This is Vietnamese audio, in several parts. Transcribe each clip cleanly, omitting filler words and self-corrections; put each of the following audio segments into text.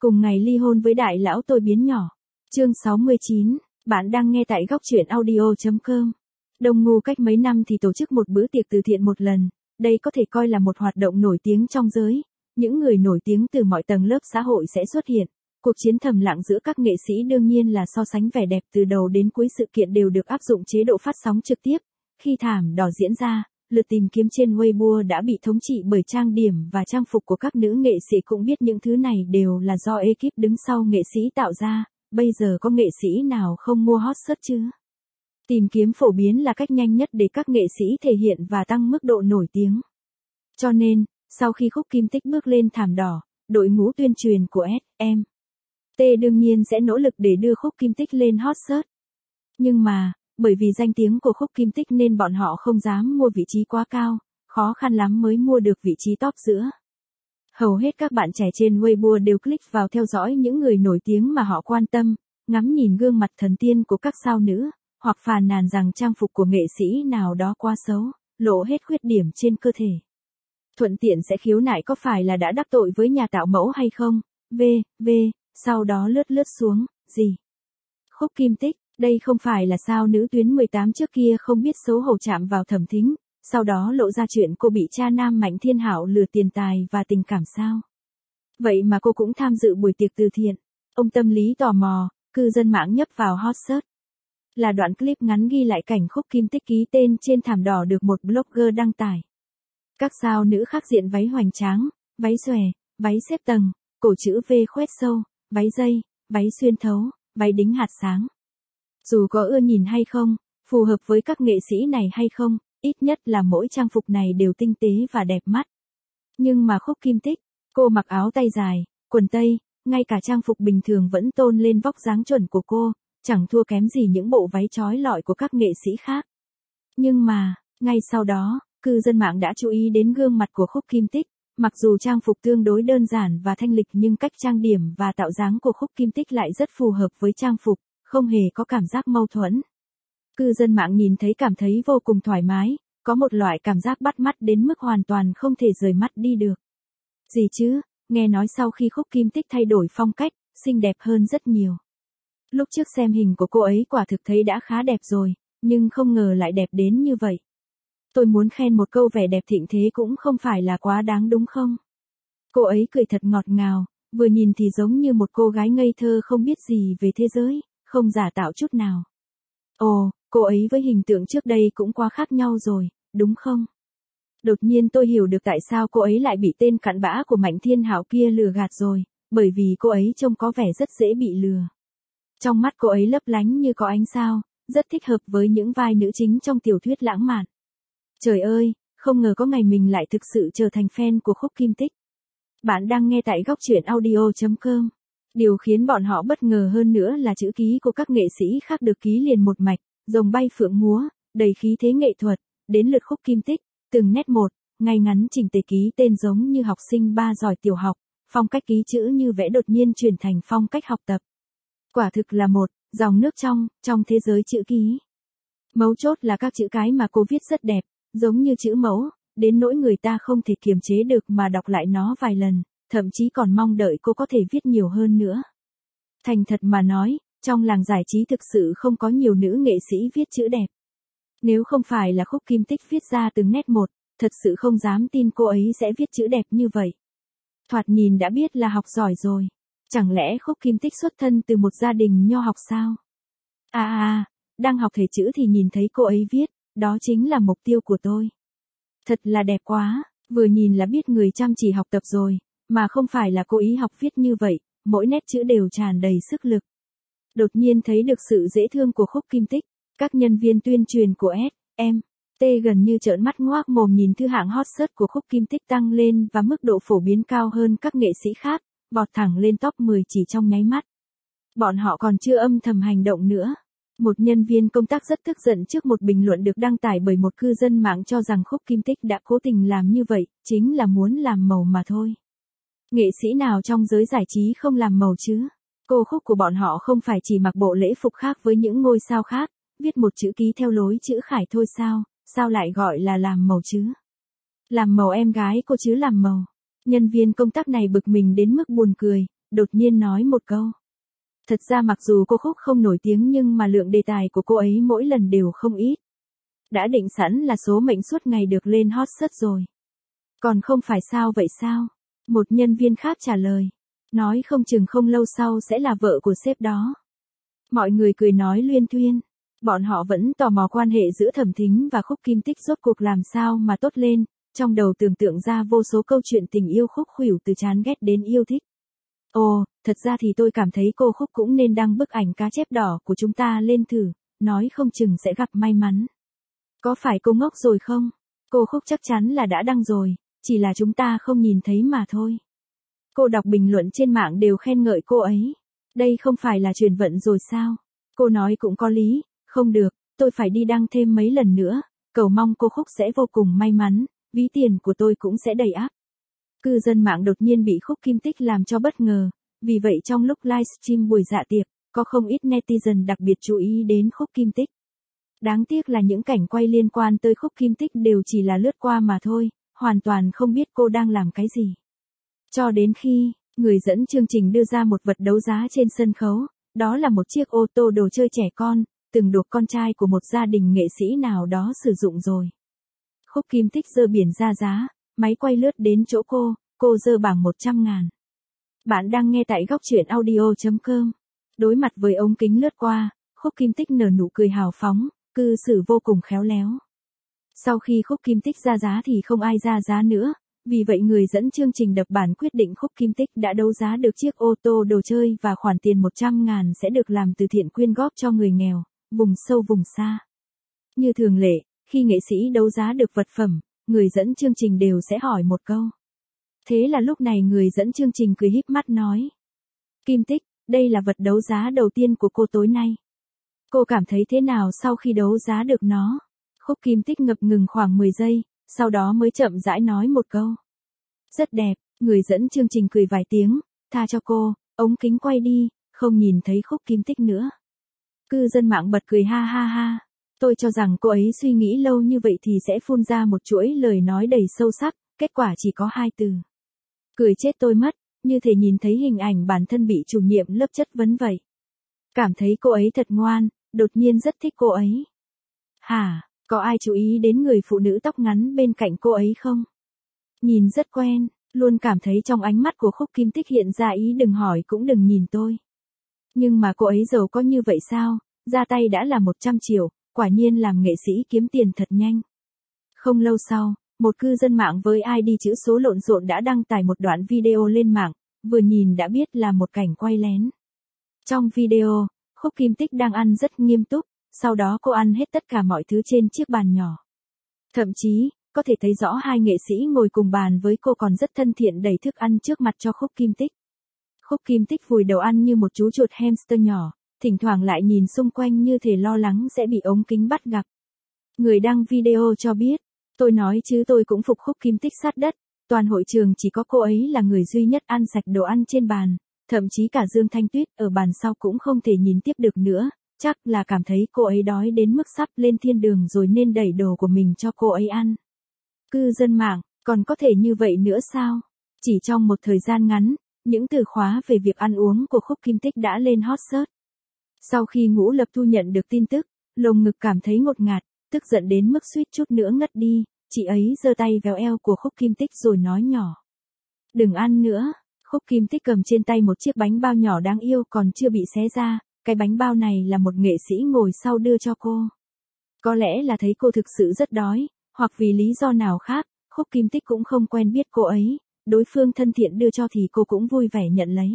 Cùng ngày ly hôn với đại lão tôi biến nhỏ. Chương 69, bạn đang nghe tại góc truyện audio.com. Đông Ngu cách mấy năm thì tổ chức một bữa tiệc từ thiện một lần, đây có thể coi là một hoạt động nổi tiếng trong giới. Những người nổi tiếng từ mọi tầng lớp xã hội sẽ xuất hiện. Cuộc chiến thầm lặng giữa các nghệ sĩ đương nhiên là so sánh vẻ đẹp từ đầu đến cuối sự kiện đều được áp dụng chế độ phát sóng trực tiếp. Khi thảm đỏ diễn ra, lượt tìm kiếm trên Weibo đã bị thống trị bởi trang điểm và trang phục của các nữ nghệ sĩ, cũng biết những thứ này đều là do ekip đứng sau nghệ sĩ tạo ra, bây giờ có nghệ sĩ nào không mua hot search chứ? Tìm kiếm phổ biến là cách nhanh nhất để các nghệ sĩ thể hiện và tăng mức độ nổi tiếng. Cho nên, sau khi Khúc Kim Tích bước lên thảm đỏ, đội ngũ tuyên truyền của SM.T đương nhiên sẽ nỗ lực để đưa Khúc Kim Tích lên hot search. Nhưng mà, bởi vì danh tiếng của Khúc Kim Tích nên bọn họ không dám mua vị trí quá cao, khó khăn lắm mới mua được vị trí top giữa. Hầu hết các bạn trẻ trên Weibo đều click vào theo dõi những người nổi tiếng mà họ quan tâm, ngắm nhìn gương mặt thần tiên của các sao nữ, hoặc phàn nàn rằng trang phục của nghệ sĩ nào đó quá xấu, lộ hết khuyết điểm trên cơ thể. Thuận tiện sẽ khiếu nại có phải là đã đắc tội với nhà tạo mẫu hay không, sau đó lướt xuống, gì? Khúc Kim Tích, đây không phải là sao nữ tuyến 18 trước kia không biết xấu hổ chạm vào Thẩm Thính, sau đó lộ ra chuyện cô bị cha nam Mạnh Thiên Hạo lừa tiền tài và tình cảm sao? Vậy mà cô cũng tham dự buổi tiệc từ thiện. Ông tâm lý tò mò, cư dân mạng nhấp vào hot search. Là đoạn clip ngắn ghi lại cảnh Khúc Kim Tích ký tên trên thảm đỏ được một blogger đăng tải. Các sao nữ khác diện váy hoành tráng, váy xòe, váy xếp tầng, cổ chữ V khoét sâu, váy dây, váy xuyên thấu, váy đính hạt sáng. Dù có ưa nhìn hay không, phù hợp với các nghệ sĩ này hay không, ít nhất là mỗi trang phục này đều tinh tế và đẹp mắt. Nhưng mà Khúc Kim Tích, cô mặc áo tay dài, quần tây, ngay cả trang phục bình thường vẫn tôn lên vóc dáng chuẩn của cô, chẳng thua kém gì những bộ váy trói lọi của các nghệ sĩ khác. Nhưng mà, ngay sau đó, cư dân mạng đã chú ý đến gương mặt của Khúc Kim Tích. Mặc dù trang phục tương đối đơn giản và thanh lịch nhưng cách trang điểm và tạo dáng của Khúc Kim Tích lại rất phù hợp với trang phục, không hề có cảm giác mâu thuẫn. Cư dân mạng nhìn thấy cảm thấy vô cùng thoải mái, có một loại cảm giác bắt mắt đến mức hoàn toàn không thể rời mắt đi được. Gì chứ, nghe nói sau khi Khúc Kim Tích thay đổi phong cách, xinh đẹp hơn rất nhiều. Lúc trước xem hình của cô ấy quả thực thấy đã khá đẹp rồi, nhưng không ngờ lại đẹp đến như vậy. Tôi muốn khen một câu vẻ đẹp thịnh thế cũng không phải là quá đáng đúng không? Cô ấy cười thật ngọt ngào, vừa nhìn thì giống như một cô gái ngây thơ không biết gì về thế giới, không giả tạo chút nào. Ồ, cô ấy với hình tượng trước đây cũng quá khác nhau rồi, đúng không? Đột nhiên tôi hiểu được tại sao cô ấy lại bị tên cặn bã của Mạnh Thiên Hạo kia lừa gạt rồi, bởi vì cô ấy trông có vẻ rất dễ bị lừa. Trong mắt cô ấy lấp lánh như có ánh sao, rất thích hợp với những vai nữ chính trong tiểu thuyết lãng mạn. Trời ơi, không ngờ có ngày mình lại thực sự trở thành fan của Khúc Kim Tích. Bạn đang nghe tại góc truyện audio.com. Điều khiến bọn họ bất ngờ hơn nữa là chữ ký của các nghệ sĩ khác được ký liền một mạch, rồng bay phượng múa, đầy khí thế nghệ thuật, đến lượt Khúc Kim Tích, từng nét một, ngay ngắn chỉnh tề ký tên giống như học sinh ba giỏi tiểu học, phong cách ký chữ như vẽ đột nhiên chuyển thành phong cách học tập. Quả thực là một dòng nước trong thế giới chữ ký. Mấu chốt là các chữ cái mà cô viết rất đẹp, giống như chữ mẫu, đến nỗi người ta không thể kiềm chế được mà đọc lại nó vài lần, thậm chí còn mong đợi cô có thể viết nhiều hơn nữa. Thành thật mà nói, trong làng giải trí thực sự không có nhiều nữ nghệ sĩ viết chữ đẹp. Nếu không phải là Khúc Kim Tích viết ra từng nét một, thật sự không dám tin cô ấy sẽ viết chữ đẹp như vậy. Thoạt nhìn đã biết là học giỏi rồi. Chẳng lẽ Khúc Kim Tích xuất thân từ một gia đình nho học sao? Đang học thể chữ thì nhìn thấy cô ấy viết, đó chính là mục tiêu của tôi. Thật là đẹp quá, vừa nhìn là biết người chăm chỉ học tập rồi, mà không phải là cố ý học viết như vậy, mỗi nét chữ đều tràn đầy sức lực. Đột nhiên thấy được sự dễ thương của Khúc Kim Tích, các nhân viên tuyên truyền của SM.T gần như trợn mắt ngoác mồm nhìn thứ hạng hot search của Khúc Kim Tích tăng lên và mức độ phổ biến cao hơn các nghệ sĩ khác, vọt thẳng lên top 10 chỉ trong nháy mắt. Bọn họ còn chưa âm thầm hành động nữa. Một nhân viên công tác rất tức giận trước một bình luận được đăng tải bởi một cư dân mạng cho rằng Khúc Kim Tích đã cố tình làm như vậy, chính là muốn làm màu mà thôi. Nghệ sĩ nào trong giới giải trí không làm màu chứ? Cô Khúc của bọn họ không phải chỉ mặc bộ lễ phục khác với những ngôi sao khác, viết một chữ ký theo lối chữ khải thôi sao lại gọi là làm màu chứ? Làm màu em gái cô chứ làm màu. Nhân viên công tác này bực mình đến mức buồn cười, đột nhiên nói một câu. Thật ra mặc dù cô Khúc không nổi tiếng nhưng mà lượng đề tài của cô ấy mỗi lần đều không ít. Đã định sẵn là số mệnh suốt ngày được lên hot search rồi. Còn không phải sao vậy sao? Một nhân viên khác trả lời. Nói không chừng không lâu sau sẽ là vợ của sếp đó. Mọi người cười nói luyên thuyên. Bọn họ vẫn tò mò quan hệ giữa Thẩm Thính và Khúc Kim Tích rốt cuộc làm sao mà tốt lên, trong đầu tưởng tượng ra vô số câu chuyện tình yêu khúc khuỷu từ chán ghét đến yêu thích. Ồ, thật ra thì tôi cảm thấy cô Khúc cũng nên đăng bức ảnh cá chép đỏ của chúng ta lên thử, nói không chừng sẽ gặp may mắn. Có phải cô ngốc rồi không? Cô Khúc chắc chắn là đã đăng rồi, chỉ là chúng ta không nhìn thấy mà thôi. Cô đọc bình luận trên mạng đều khen ngợi cô ấy. Đây không phải là truyền vận rồi sao? Cô nói cũng có lý, không được, tôi phải đi đăng thêm mấy lần nữa, cầu mong cô Khúc sẽ vô cùng may mắn, ví tiền của tôi cũng sẽ đầy ắp. Cư dân mạng đột nhiên bị Khúc Kim Tích làm cho bất ngờ, vì vậy trong lúc livestream buổi dạ tiệc, có không ít netizen đặc biệt chú ý đến Khúc Kim Tích. Đáng tiếc là những cảnh quay liên quan tới Khúc Kim Tích đều chỉ là lướt qua mà thôi, hoàn toàn không biết cô đang làm cái gì. Cho đến khi, người dẫn chương trình đưa ra một vật đấu giá trên sân khấu, đó là một chiếc ô tô đồ chơi trẻ con, từng được con trai của một gia đình nghệ sĩ nào đó sử dụng rồi. Khúc Kim Tích giơ biển ra giá, máy quay lướt đến chỗ cô giơ bảng 100.000. Bạn đang nghe tại góc truyện audio.com. Đối mặt với ống kính lướt qua, Khúc Kim Tích nở nụ cười hào phóng, cư xử vô cùng khéo léo. Sau khi Khúc Kim Tích ra giá thì không ai ra giá nữa, vì vậy người dẫn chương trình đập bản quyết định Khúc Kim Tích đã đấu giá được chiếc ô tô đồ chơi và khoản tiền 100.000 sẽ được làm từ thiện quyên góp cho người nghèo, vùng sâu vùng xa. Như thường lệ, khi nghệ sĩ đấu giá được vật phẩm, người dẫn chương trình đều sẽ hỏi một câu. Thế là lúc này người dẫn chương trình cười híp mắt nói. Kim Tích, đây là vật đấu giá đầu tiên của cô tối nay. Cô cảm thấy thế nào sau khi đấu giá được nó? Khúc Kim Tích ngập ngừng khoảng 10 giây, sau đó mới chậm rãi nói một câu. Rất đẹp, người dẫn chương trình cười vài tiếng, tha cho cô, ống kính quay đi, không nhìn thấy Khúc Kim Tích nữa. Cư dân mạng bật cười ha ha ha. Tôi cho rằng cô ấy suy nghĩ lâu như vậy thì sẽ phun ra một chuỗi lời nói đầy sâu sắc, kết quả chỉ có 2 từ. Cười chết tôi mất, như thể nhìn thấy hình ảnh bản thân bị chủ nhiệm lớp chất vấn vậy. Cảm thấy cô ấy thật ngoan, đột nhiên rất thích cô ấy. Hả, có ai chú ý đến người phụ nữ tóc ngắn bên cạnh cô ấy không? Nhìn rất quen, luôn cảm thấy trong ánh mắt của Khúc Kim Tích hiện ra ý đừng hỏi cũng đừng nhìn tôi. Nhưng mà cô ấy giàu có như vậy sao, ra tay đã là 100 triệu, quả nhiên làm nghệ sĩ kiếm tiền thật nhanh. Không lâu sau, một cư dân mạng với ID chữ số lộn xộn đã đăng tải một đoạn video lên mạng, vừa nhìn đã biết là một cảnh quay lén. Trong video, Khúc Kim Tích đang ăn rất nghiêm túc, sau đó cô ăn hết tất cả mọi thứ trên chiếc bàn nhỏ. Thậm chí, có thể thấy rõ hai nghệ sĩ ngồi cùng bàn với cô còn rất thân thiện đẩy thức ăn trước mặt cho Khúc Kim Tích. Khúc Kim Tích vùi đầu ăn như một chú chuột hamster nhỏ, thỉnh thoảng lại nhìn xung quanh như thể lo lắng sẽ bị ống kính bắt gặp. Người đăng video cho biết, tôi nói chứ tôi cũng phục Khúc Kim Tích sát đất, toàn hội trường chỉ có cô ấy là người duy nhất ăn sạch đồ ăn trên bàn, thậm chí cả Dương Thanh Tuyết ở bàn sau cũng không thể nhìn tiếp được nữa, chắc là cảm thấy cô ấy đói đến mức sắp lên thiên đường rồi nên đẩy đồ của mình cho cô ấy ăn. Cư dân mạng, còn có thể như vậy nữa sao? Chỉ trong một thời gian ngắn, những từ khóa về việc ăn uống của Khúc Kim Tích đã lên hot search. Sau khi Ngũ Lập Thu nhận được tin tức, lồng ngực cảm thấy ngột ngạt, tức giận đến mức suýt chút nữa ngất đi, chị ấy giơ tay véo eo của Khúc Kim Tích rồi nói nhỏ. Đừng ăn nữa. Khúc Kim Tích cầm trên tay một chiếc bánh bao nhỏ đáng yêu còn chưa bị xé ra, cái bánh bao này là một nghệ sĩ ngồi sau đưa cho cô. Có lẽ là thấy cô thực sự rất đói, hoặc vì lý do nào khác, Khúc Kim Tích cũng không quen biết cô ấy, đối phương thân thiện đưa cho thì cô cũng vui vẻ nhận lấy.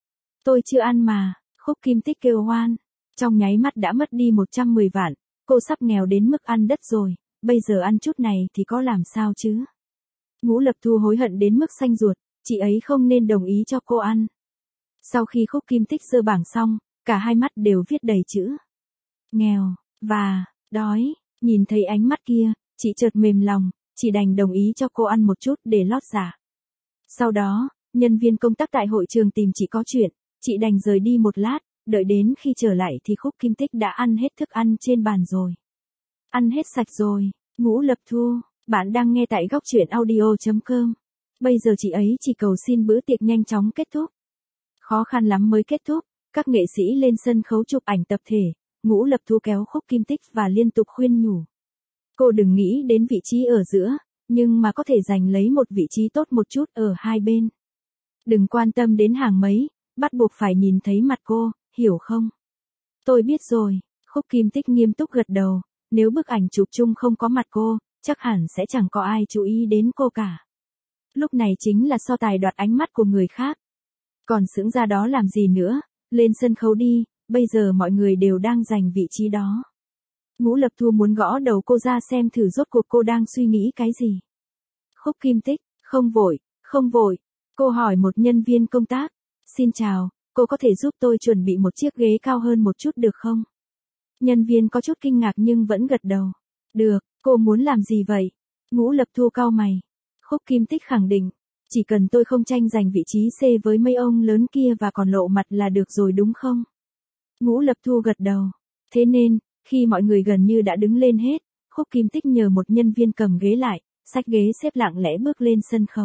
Tôi chưa ăn mà, Khúc Kim Tích kêu oan, trong nháy mắt đã mất đi 110 vạn, cô sắp nghèo đến mức ăn đất rồi, bây giờ ăn chút này thì có làm sao chứ? Ngũ Lập Thu hối hận đến mức xanh ruột, chị ấy không nên đồng ý cho cô ăn. Sau khi Khúc Kim Tích giơ bảng xong, cả hai mắt đều viết đầy chữ nghèo và đói, nhìn thấy ánh mắt kia, chị chợt mềm lòng, chỉ đành đồng ý cho cô ăn một chút để lót dạ. Sau đó, nhân viên công tác tại hội trường tìm chị có chuyện, chị đành rời đi một lát, đợi đến khi trở lại thì Khúc Kim Tích đã ăn hết thức ăn trên bàn rồi. Ăn hết sạch rồi, Ngũ Lập Thu, bạn đang nghe tại góc truyện audio.com. Bây giờ chị ấy chỉ cầu xin bữa tiệc nhanh chóng kết thúc. Khó khăn lắm mới kết thúc, các nghệ sĩ lên sân khấu chụp ảnh tập thể, Ngũ Lập Thu kéo Khúc Kim Tích và liên tục khuyên nhủ. Cô đừng nghĩ đến vị trí ở giữa, nhưng mà có thể giành lấy một vị trí tốt một chút ở hai bên. Đừng quan tâm đến hàng mấy, bắt buộc phải nhìn thấy mặt cô, hiểu không? Tôi biết rồi, Khúc Kim Tích nghiêm túc gật đầu, nếu bức ảnh chụp chung không có mặt cô, chắc hẳn sẽ chẳng có ai chú ý đến cô cả. Lúc này chính là so tài đoạt ánh mắt của người khác. Còn sững ra đó làm gì nữa, lên sân khấu đi, bây giờ mọi người đều đang giành vị trí đó. Ngũ Lập Thu muốn gõ đầu cô ra xem thử rốt cuộc cô đang suy nghĩ cái gì. Khúc Kim Tích, không vội, không vội. Cô hỏi một nhân viên công tác. Xin chào, cô có thể giúp tôi chuẩn bị một chiếc ghế cao hơn một chút được không? Nhân viên có chút kinh ngạc nhưng vẫn gật đầu. Được, cô muốn làm gì vậy? Ngũ Lập Thu cau mày. Khúc Kim Tích khẳng định. Chỉ cần tôi không tranh giành vị trí C với mấy ông lớn kia và còn lộ mặt là được rồi đúng không? Ngũ Lập Thu gật đầu. Thế nên, khi mọi người gần như đã đứng lên hết, Khúc Kim Tích nhờ một nhân viên cầm ghế lại, xách ghế xếp lặng lẽ bước lên sân khấu.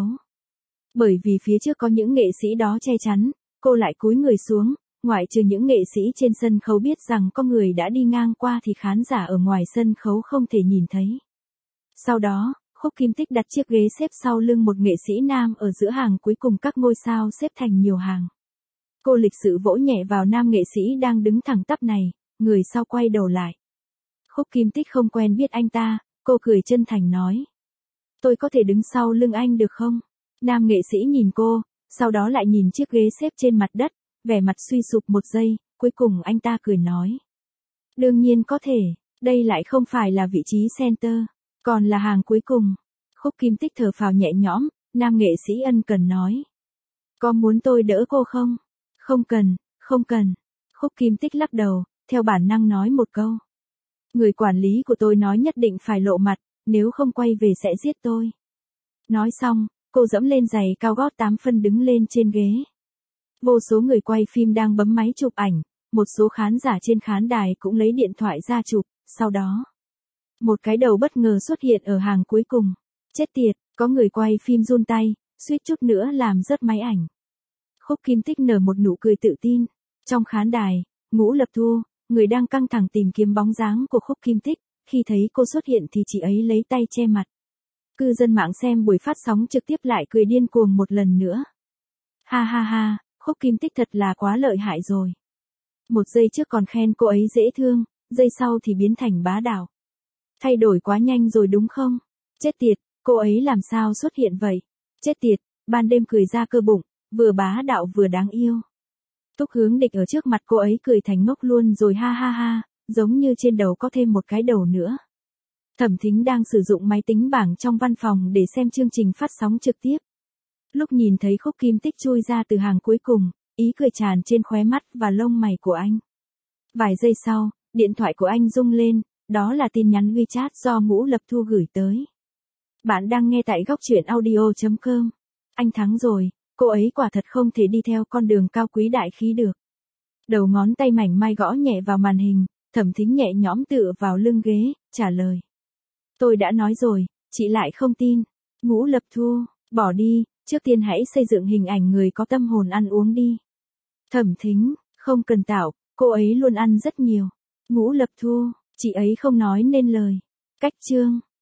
Bởi vì phía trước có những nghệ sĩ đó che chắn, cô lại cúi người xuống, ngoại trừ những nghệ sĩ trên sân khấu biết rằng có người đã đi ngang qua thì khán giả ở ngoài sân khấu không thể nhìn thấy. Sau đó, Khúc Kim Tích đặt chiếc ghế xếp sau lưng một nghệ sĩ nam ở giữa hàng cuối cùng các ngôi sao xếp thành nhiều hàng. Cô lịch sự vỗ nhẹ vào nam nghệ sĩ đang đứng thẳng tắp này, người sau quay đầu lại. Khúc Kim Tích không quen biết anh ta, cô cười chân thành nói. Tôi có thể đứng sau lưng anh được không? Nam nghệ sĩ nhìn cô, sau đó lại nhìn chiếc ghế xếp trên mặt đất, vẻ mặt suy sụp một giây, cuối cùng anh ta cười nói. Đương nhiên có thể, đây lại không phải là vị trí center, còn là hàng cuối cùng. Khúc Kim Tích thở phào nhẹ nhõm, nam nghệ sĩ ân cần nói. Có muốn tôi đỡ cô không? Không cần, không cần. Khúc Kim Tích lắc đầu, theo bản năng nói một câu. Người quản lý của tôi nói nhất định phải lộ mặt, nếu không quay về sẽ giết tôi. Nói xong, cô dẫm lên giày cao gót 8 phân đứng lên trên ghế. Vô số người quay phim đang bấm máy chụp ảnh, một số khán giả trên khán đài cũng lấy điện thoại ra chụp, sau đó. Một cái đầu bất ngờ xuất hiện ở hàng cuối cùng. Chết tiệt, có người quay phim run tay, suýt chút nữa làm rớt máy ảnh. Khúc Kim Tích nở một nụ cười tự tin. Trong khán đài, Ngũ Lập Thu, người đang căng thẳng tìm kiếm bóng dáng của Khúc Kim Tích, khi thấy cô xuất hiện thì chị ấy lấy tay che mặt. Cư dân mạng xem buổi phát sóng trực tiếp lại cười điên cuồng một lần nữa. Ha ha ha, Khúc Kim Tích thật là quá lợi hại rồi. Một giây trước còn khen cô ấy dễ thương, giây sau thì biến thành bá đạo. Thay đổi quá nhanh rồi đúng không? Chết tiệt, cô ấy làm sao xuất hiện vậy? Chết tiệt, ban đêm cười ra cơ bụng, vừa bá đạo vừa đáng yêu. Túc Hướng Địch ở trước mặt cô ấy cười thành ngốc luôn rồi ha ha ha, giống như trên đầu có thêm một cái đầu nữa. Thẩm Thính đang sử dụng máy tính bảng trong văn phòng để xem chương trình phát sóng trực tiếp. Lúc nhìn thấy Khúc Kim Tích chui ra từ hàng cuối cùng, ý cười tràn trên khóe mắt và lông mày của anh. Vài giây sau, điện thoại của anh rung lên, đó là tin nhắn WeChat do Ngũ Lập Thu gửi tới. Bạn đang nghe tại góc truyện audio.com. Anh thắng rồi, cô ấy quả thật không thể đi theo con đường cao quý đại khí được. Đầu ngón tay mảnh mai gõ nhẹ vào màn hình, Thẩm Thính nhẹ nhõm tựa vào lưng ghế, trả lời. Tôi đã nói rồi, chị lại không tin. Ngũ Lập Thu, bỏ đi, trước tiên hãy xây dựng hình ảnh người có tâm hồn ăn uống đi. Thẩm Thính, không cần tạo, cô ấy luôn ăn rất nhiều. Ngũ Lập Thu, chị ấy không nói nên lời. Cách chương.